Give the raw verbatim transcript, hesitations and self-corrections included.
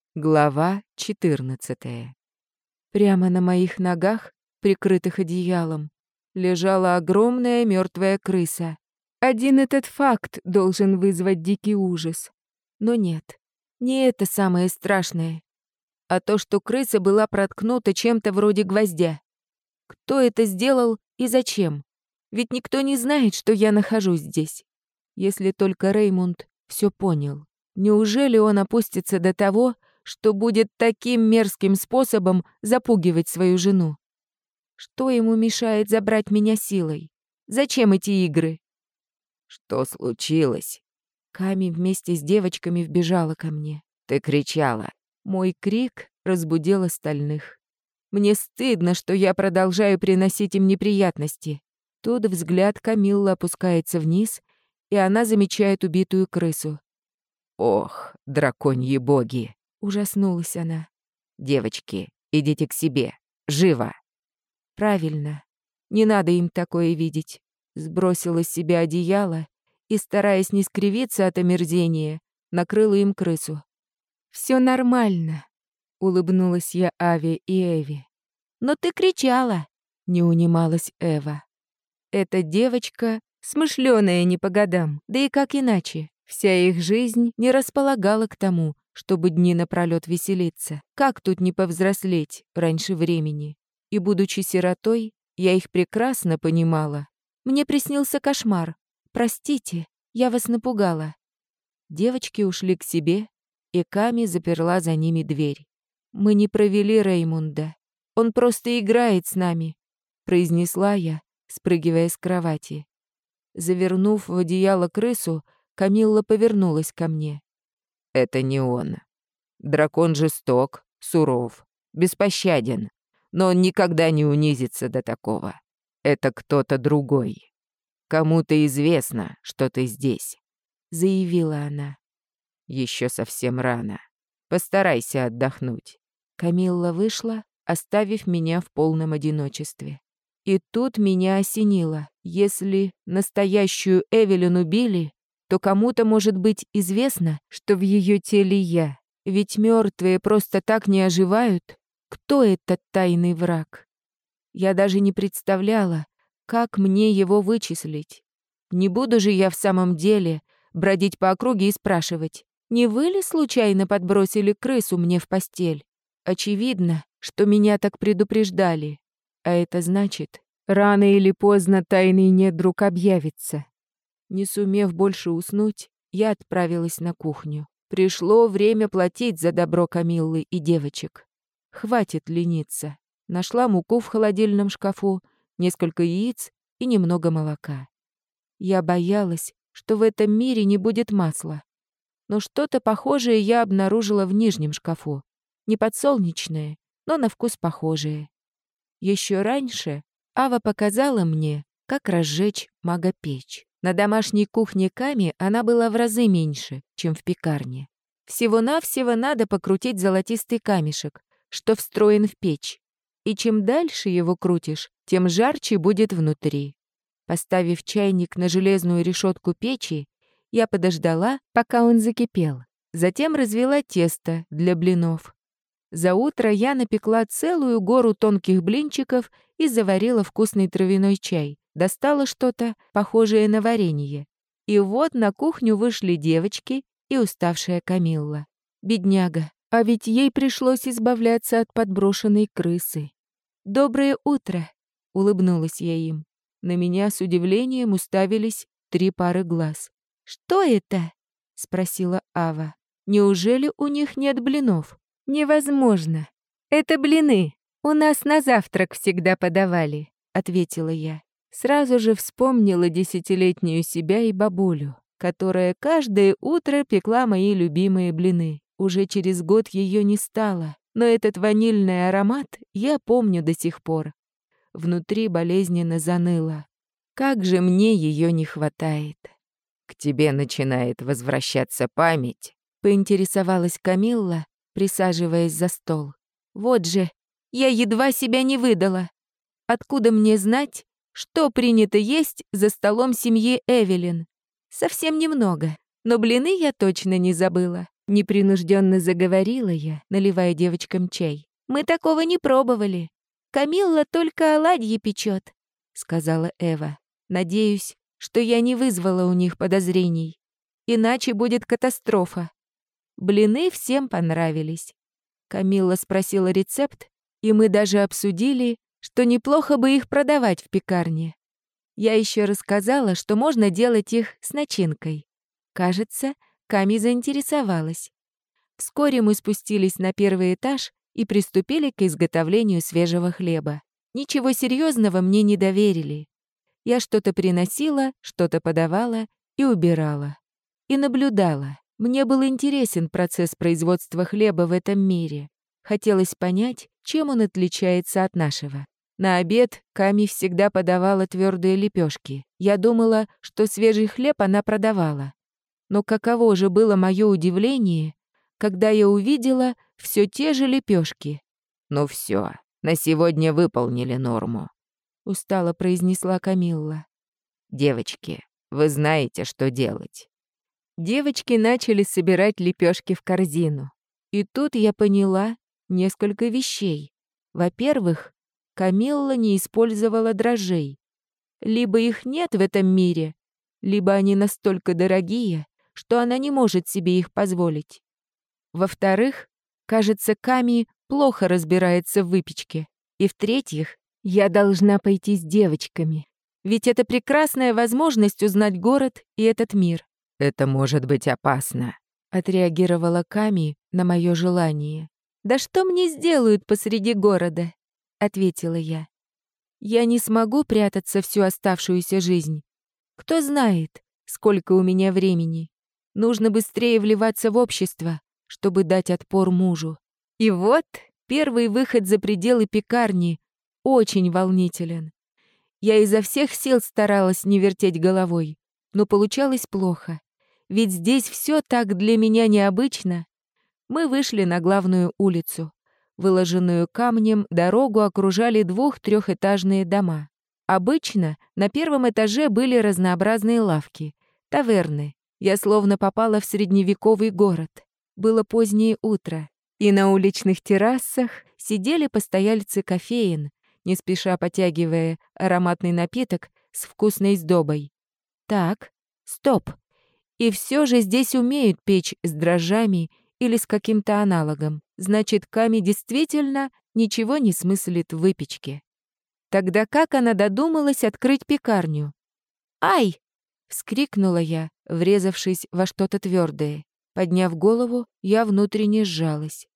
Глава четырнадцатая. Прямо на моих ногах, прикрытых одеялом, лежала огромная мертвая крыса. Один этот факт должен вызвать дикий ужас. Но нет, не это самое страшное, а то, что крыса была проткнута чем-то вроде гвоздя. Кто это сделал и зачем? Ведь никто не знает, что я нахожусь здесь. Если только Реймунд все понял. Неужели он опустится до того, что будет таким мерзким способом запугивать свою жену? Что ему мешает забрать меня силой? Зачем эти игры? Что случилось? Ками вместе с девочками вбежала ко мне. Ты кричала. Мой крик разбудил остальных. Мне стыдно, что я продолжаю приносить им неприятности. Тут взгляд Камиллы опускается вниз, и она замечает убитую крысу. Ох, драконьи боги! Ужаснулась она. Девочки, идите к себе. Живо! Правильно. Не надо им такое видеть. Сбросила с себя одеяло и, стараясь не скривиться от омерзения, накрыла им крысу. «Все нормально», — улыбнулась я Аве и Эви. «Но ты кричала», — не унималась Эва. Эта девочка смышлёная не по годам, да и как иначе. Вся их жизнь не располагала к тому, чтобы дни напролёт веселиться. Как тут не повзрослеть раньше времени? И, будучи сиротой, я их прекрасно понимала. Мне приснился кошмар. Простите, я вас напугала. Девочки ушли к себе, и Ками заперла за ними дверь. Мы не провели Реймунда. Он просто играет с нами, произнесла я, спрыгивая с кровати. Завернув в одеяло крысу, Камилла повернулась ко мне. Это не он. Дракон жесток, суров, беспощаден, но он никогда не унизится до такого. Это кто-то другой. Кому-то известно, что ты здесь, заявила она. Еще совсем рано. Постарайся отдохнуть. Камилла вышла, оставив меня в полном одиночестве. И тут меня осенило. Если настоящую Эвелин убили, то кому-то может быть известно, что в ее теле я. Ведь мертвые просто так не оживают. Кто этот тайный враг? Я даже не представляла, как мне его вычислить. Не буду же я в самом деле бродить по округе и спрашивать, не вы ли случайно подбросили крысу мне в постель? Очевидно, что меня так предупреждали. А это значит, рано или поздно тайный недруг объявится. Не сумев больше уснуть, я отправилась на кухню. Пришло время платить за добро Камиллы и девочек. Хватит лениться. Нашла муку в холодильном шкафу, несколько яиц и немного молока. Я боялась, что в этом мире не будет масла. Но что-то похожее я обнаружила в нижнем шкафу. Не подсолнечное, но на вкус похожее. Еще раньше Ава показала мне, как разжечь магопечь. На домашней кухне Ками она была в разы меньше, чем в пекарне. Всего-навсего надо покрутить золотистый камешек, что встроен в печь. И чем дальше его крутишь, тем жарче будет внутри. Поставив чайник на железную решетку печи, я подождала, пока он закипел. Затем развела тесто для блинов. За утро я напекла целую гору тонких блинчиков и заварила вкусный травяной чай. Достала что-то похожее на варенье. И вот на кухню вышли девочки и уставшая Камилла. Бедняга, а ведь ей пришлось избавляться от подброшенной крысы. «Доброе утро!» — улыбнулась я им. На меня с удивлением уставились три пары глаз. «Что это?» — спросила Ава. «Неужели у них нет блинов?» «Невозможно. Это блины. У нас на завтрак всегда подавали», — ответила я. Сразу же вспомнила десятилетнюю себя и бабулю, которая каждое утро пекла мои любимые блины. Уже через год ее не стало, но этот ванильный аромат я помню до сих пор. Внутри болезненно заныло. Как же мне ее не хватает. К тебе начинает возвращаться память, поинтересовалась Камилла, присаживаясь за стол. Вот же, я едва себя не выдала. Откуда мне знать, что принято есть за столом семьи Эвелин? Совсем немного, но блины я точно не забыла. Непринужденно заговорила я, наливая девочкам чай. «Мы такого не пробовали. Камилла только оладьи печет», — сказала Эва. «Надеюсь, что я не вызвала у них подозрений. Иначе будет катастрофа». Блины всем понравились. Камилла спросила рецепт, и мы даже обсудили, что неплохо бы их продавать в пекарне. Я еще рассказала, что можно делать их с начинкой. Кажется, Ками заинтересовалась. Вскоре мы спустились на первый этаж и приступили к изготовлению свежего хлеба. Ничего серьезного мне не доверили. Я что-то приносила, что-то подавала и убирала. И наблюдала. Мне был интересен процесс производства хлеба в этом мире. Хотелось понять, чем он отличается от нашего. На обед Ками всегда подавала твердые лепешки. Я думала, что свежий хлеб она продавала. Но каково же было мое удивление, когда я увидела все те же лепешки. «Ну все, на сегодня выполнили норму», — устало произнесла Камилла. «Девочки, вы знаете, что делать». Девочки начали собирать лепешки в корзину. И тут я поняла несколько вещей. Во-первых, Камилла не использовала дрожжей. Либо их нет в этом мире, либо они настолько дорогие, что она не может себе их позволить. Во-вторых, кажется, Ками плохо разбирается в выпечке. И в-третьих, я должна пойти с девочками. Ведь это прекрасная возможность узнать город и этот мир. «Это может быть опасно», — отреагировала Ками на мое желание. «Да что мне сделают посреди города?» — ответила я. «Я не смогу прятаться всю оставшуюся жизнь. Кто знает, сколько у меня времени. Нужно быстрее вливаться в общество, чтобы дать отпор мужу. И вот первый выход за пределы пекарни очень волнителен. Я изо всех сил старалась не вертеть головой, но получалось плохо. Ведь здесь все так для меня необычно. Мы вышли на главную улицу. Выложенную камнем дорогу окружали двух-трехэтажные дома. Обычно на первом этаже были разнообразные лавки, таверны. Я словно попала в средневековый город. Было позднее утро, и на уличных террасах сидели постояльцы кофеен, не спеша потягивая ароматный напиток с вкусной сдобой. Так, стоп. И все же здесь умеют печь с дрожжами или с каким-то аналогом. Значит, Ками действительно ничего не смыслит в выпечке. Тогда как она додумалась открыть пекарню? «Ай!» — вскрикнула я, врезавшись во что-то твердое. Подняв голову, я внутренне сжалась.